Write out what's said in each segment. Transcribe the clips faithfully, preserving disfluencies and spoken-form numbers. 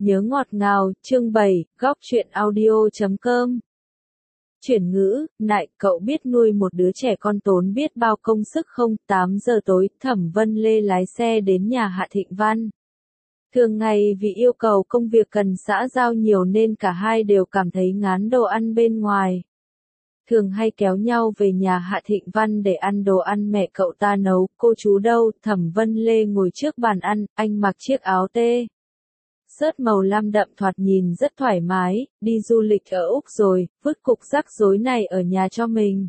Nhớ ngọt ngào, chương bảy, góc truyện audio chấm com. Chuyển ngữ, nại, cậu biết nuôi một đứa trẻ con tốn biết bao công sức không? tám giờ tối, Thẩm Vân Lê lái xe đến nhà Hạ Thịnh Văn. Thường ngày vì yêu cầu công việc cần xã giao nhiều nên cả hai đều cảm thấy ngán đồ ăn bên ngoài. Thường hay kéo nhau về nhà Hạ Thịnh Văn để ăn đồ ăn mẹ cậu ta nấu. Cô chú đâu? Thẩm Vân Lê ngồi trước bàn ăn, anh mặc chiếc áo tê xớt màu lam đậm thoạt nhìn rất thoải mái, đi du lịch ở Úc rồi, vứt cục rắc rối này ở nhà cho mình.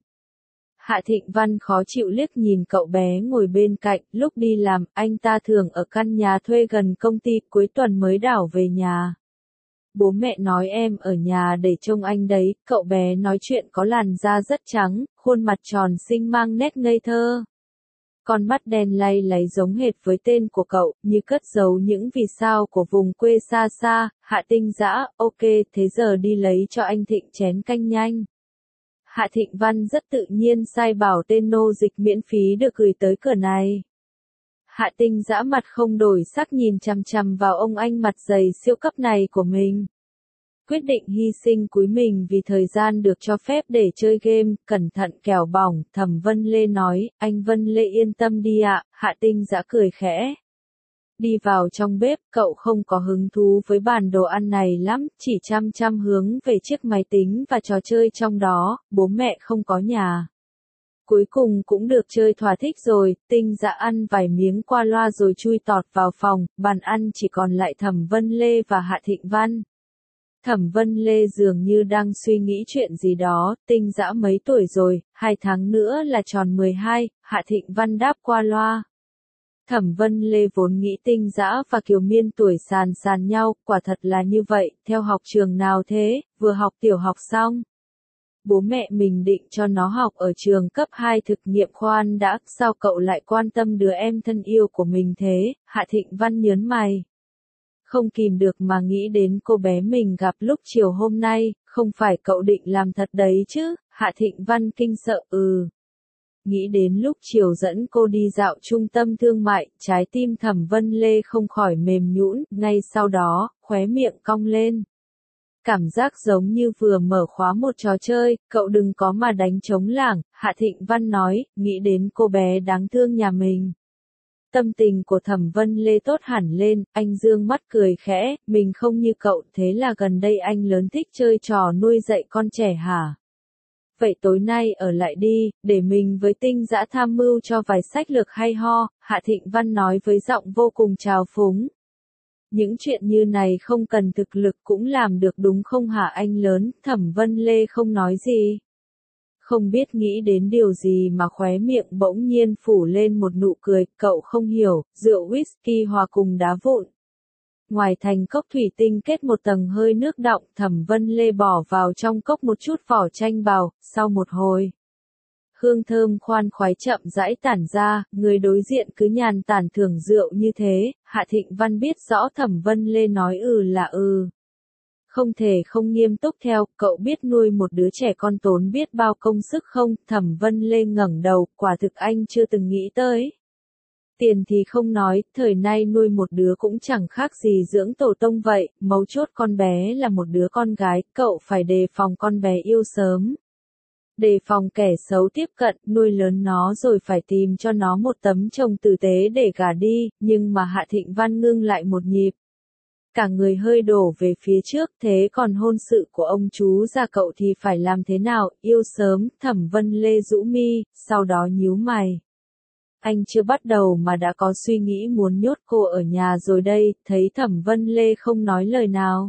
Hạ Thịnh Văn khó chịu liếc nhìn cậu bé ngồi bên cạnh, lúc đi làm, anh ta thường ở căn nhà thuê gần công ty, cuối tuần mới đảo về nhà. Bố mẹ nói em ở nhà để trông anh đấy, cậu bé nói chuyện có làn da rất trắng, khuôn mặt tròn xinh mang nét ngây thơ. Con mắt đen lay láy giống hệt với tên của cậu, như cất giấu những vì sao của vùng quê xa xa. Hạ Tinh Dã, ok, thế giờ đi lấy cho anh Thịnh chén canh nhanh. Hạ Thịnh Văn rất tự nhiên sai bảo tên nô dịch miễn phí được gửi tới cửa này. Hạ Tinh Dã mặt không đổi sắc nhìn chằm chằm vào ông anh mặt dày siêu cấp này của mình. Quyết định hy sinh cúi mình vì thời gian được cho phép để chơi game, cẩn thận kẻo bỏng, Thẩm Vân Lê nói, anh Vân Lê yên tâm đi ạ, Hạ Tinh Dã cười khẽ. Đi vào trong bếp, cậu không có hứng thú với bàn đồ ăn này lắm, chỉ chăm chăm hướng về chiếc máy tính và trò chơi trong đó, bố mẹ không có nhà. Cuối cùng cũng được chơi thỏa thích rồi, Tinh Dã ăn vài miếng qua loa rồi chui tọt vào phòng, bàn ăn chỉ còn lại Thẩm Vân Lê và Hạ Thịnh Văn. Thẩm Vân Lê dường như đang suy nghĩ chuyện gì đó, Tinh Dã mấy tuổi rồi, hai tháng nữa là tròn mười hai, Hạ Thịnh Văn đáp qua loa. Thẩm Vân Lê vốn nghĩ Tinh Dã và Kiều Miên tuổi sàn sàn nhau, quả thật là như vậy, theo học trường nào thế, vừa học tiểu học xong. Bố mẹ mình định cho nó học ở trường cấp hai thực nghiệm khoan đã, sao cậu lại quan tâm đứa em thân yêu của mình thế, Hạ Thịnh Văn nhớn mày. Không kìm được mà nghĩ đến cô bé mình gặp lúc chiều hôm nay, không phải cậu định làm thật đấy chứ, Hạ Thịnh Văn kinh sợ, ừ. Nghĩ đến lúc chiều dẫn cô đi dạo trung tâm thương mại, trái tim Thẩm Vân Lê không khỏi mềm nhũn, ngay sau đó, khóe miệng cong lên. Cảm giác giống như vừa mở khóa một trò chơi, cậu đừng có mà đánh trống lảng, Hạ Thịnh Văn nói, nghĩ đến cô bé đáng thương nhà mình. Tâm tình của Thẩm Vân Lê tốt hẳn lên, anh dương mắt cười khẽ, mình không như cậu, thế là gần đây anh lớn thích chơi trò nuôi dạy con trẻ hả? Vậy tối nay ở lại đi, để mình với Tinh Dã tham mưu cho vài sách lược hay ho, Hạ Thịnh Văn nói với giọng vô cùng trào phúng. Những chuyện như này không cần thực lực cũng làm được đúng không hả anh lớn, Thẩm Vân Lê không nói gì. Không biết nghĩ đến điều gì mà khóe miệng bỗng nhiên phủ lên một nụ cười, cậu không hiểu, rượu whisky hòa cùng đá vụn. Ngoài thành cốc thủy tinh kết một tầng hơi nước đọng, Thẩm Vân Lê bỏ vào trong cốc một chút vỏ chanh bào, sau một hồi. Hương thơm khoan khoái chậm rãi tản ra, người đối diện cứ nhàn tản thưởng rượu như thế, Hạ Thịnh Văn biết rõ Thẩm Vân Lê nói ừ là ừ. Không thể không nghiêm túc theo, cậu biết nuôi một đứa trẻ con tốn biết bao công sức không, Thẩm Vân Lê ngẩng đầu, quả thực anh chưa từng nghĩ tới. Tiền thì không nói, thời nay nuôi một đứa cũng chẳng khác gì dưỡng tổ tông vậy, mấu chốt con bé là một đứa con gái, cậu phải đề phòng con bé yêu sớm. Đề phòng kẻ xấu tiếp cận, nuôi lớn nó rồi phải tìm cho nó một tấm chồng tử tế để gả đi, nhưng mà Hạ Thịnh Văn ngưng lại một nhịp. Cả người hơi đổ về phía trước, thế còn hôn sự của ông chú già cậu thì phải làm thế nào, yêu sớm, Thẩm Vân Lê rũ mi, sau đó nhíu mày. Anh chưa bắt đầu mà đã có suy nghĩ muốn nhốt cô ở nhà rồi đây, thấy Thẩm Vân Lê không nói lời nào.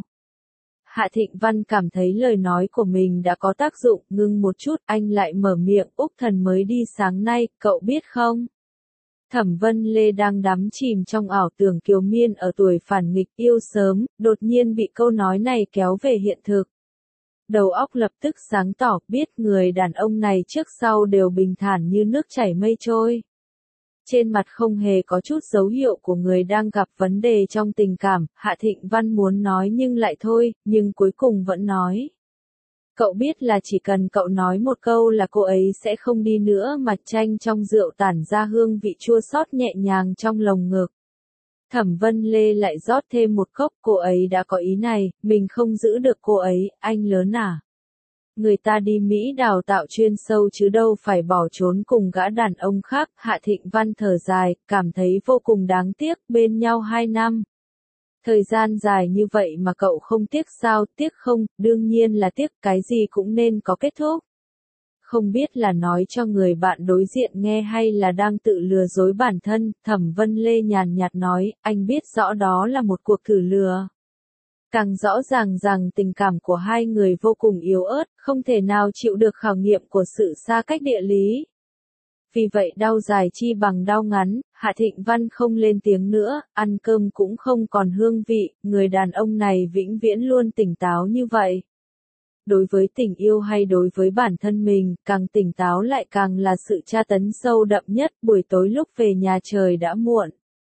Hạ Thịnh Văn cảm thấy lời nói của mình đã có tác dụng, ngưng một chút, anh lại mở miệng, Úc Thần mới đi sáng nay, cậu biết không? Thẩm Vân Lê đang đắm chìm trong ảo tưởng Kiều Miên ở tuổi phản nghịch yêu sớm, đột nhiên bị câu nói này kéo về hiện thực. Đầu óc lập tức sáng tỏ, biết người đàn ông này trước sau đều bình thản như nước chảy mây trôi. Trên mặt không hề có chút dấu hiệu của người đang gặp vấn đề trong tình cảm, Hạ Thịnh Văn muốn nói nhưng lại thôi, nhưng cuối cùng vẫn nói. Cậu biết là chỉ cần cậu nói một câu là cô ấy sẽ không đi nữa, mặt chanh trong rượu tản ra hương vị chua xót nhẹ nhàng trong lồng ngực. Thẩm Vân Lê lại rót thêm một cốc, cô ấy đã có ý này, mình không giữ được cô ấy, anh lớn à. Người ta đi Mỹ đào tạo chuyên sâu chứ đâu phải bỏ trốn cùng gã đàn ông khác. Hạ Thịnh Văn thở dài, cảm thấy vô cùng đáng tiếc, bên nhau hai năm. Thời gian dài như vậy mà cậu không tiếc sao? Tiếc không, đương nhiên là tiếc, cái gì cũng nên có kết thúc. Không biết là nói cho người bạn đối diện nghe hay là đang tự lừa dối bản thân. Thẩm Vân Lê nhàn nhạt nói, anh biết rõ đó là một cuộc thử lừa. Càng rõ ràng rằng tình cảm của hai người vô cùng yếu ớt, không thể nào chịu được khảo nghiệm của sự xa cách địa lý. Vì vậy đau dài chi bằng đau ngắn, Hạ Thịnh Văn không lên tiếng nữa, ăn cơm cũng không còn hương vị, người đàn ông này vĩnh viễn luôn tỉnh táo như vậy. Đối với tình yêu hay đối với bản thân mình, càng tỉnh táo lại càng là sự tra tấn sâu đậm nhất. Buổi tối lúc về nhà trời đã muộn.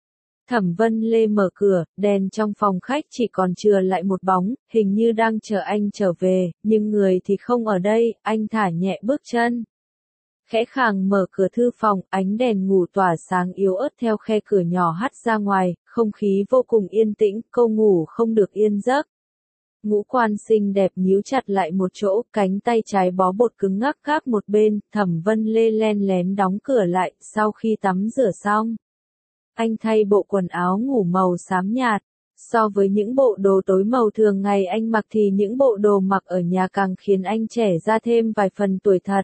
Thẩm Vân Lê mở cửa, đèn trong phòng khách chỉ còn chừa lại một bóng, hình như đang chờ anh trở về, nhưng người thì không ở đây. Anh thả nhẹ bước chân, khẽ khàng mở cửa thư phòng, ánh đèn ngủ tỏa sáng yếu ớt theo khe cửa nhỏ hắt ra ngoài, không khí vô cùng yên tĩnh, cô ngủ không được yên giấc. Ngũ quan xinh đẹp nhíu chặt lại một chỗ, cánh tay trái bó bột cứng ngắc gác một bên. Thẩm Vân Lê len lén đóng cửa lại. Sau khi tắm rửa xong, anh thay bộ quần áo ngủ màu xám nhạt. So với những bộ đồ tối màu thường ngày anh mặc thì những bộ đồ mặc ở nhà càng khiến anh trẻ ra thêm vài phần tuổi thật.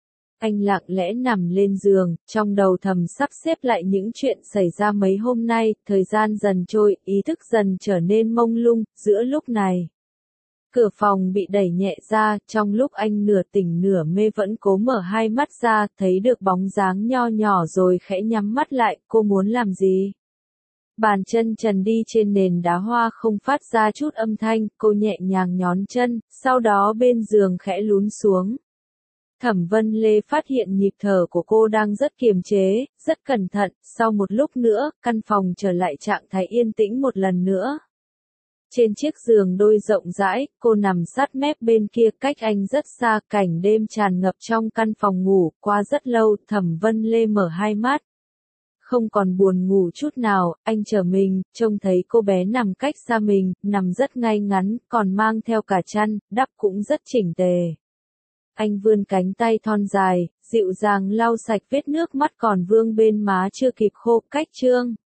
Anh lặng lẽ nằm lên giường, trong đầu thầm sắp xếp lại những chuyện xảy ra mấy hôm nay. Thời gian dần trôi, ý thức dần trở nên mông lung. Giữa lúc này, cửa phòng bị đẩy nhẹ ra, trong lúc anh nửa tỉnh nửa mê vẫn cố mở hai mắt ra, thấy được bóng dáng nho nhỏ rồi khẽ nhắm mắt lại. Cô muốn làm gì? Bàn chân trần đi trên nền đá hoa không phát ra chút âm thanh, cô nhẹ nhàng nhón chân, sau đó bên giường khẽ lún xuống. Thẩm Vân Lê phát hiện nhịp thở của cô đang rất kiềm chế, rất cẩn thận. Sau một lúc nữa, căn phòng trở lại trạng thái yên tĩnh một lần nữa. Trên chiếc giường đôi rộng rãi, cô nằm sát mép bên kia, cách anh rất xa. Cảnh đêm tràn ngập trong căn phòng ngủ. Qua rất lâu, Thẩm Vân Lê mở hai mắt. Không còn buồn ngủ chút nào, anh trở mình, trông thấy cô bé nằm cách xa mình, nằm rất ngay ngắn, còn mang theo cả chăn, đắp cũng rất chỉnh tề. Anh vươn cánh tay thon dài, dịu dàng lau sạch vết nước mắt còn vương bên má chưa kịp khô. Cách chương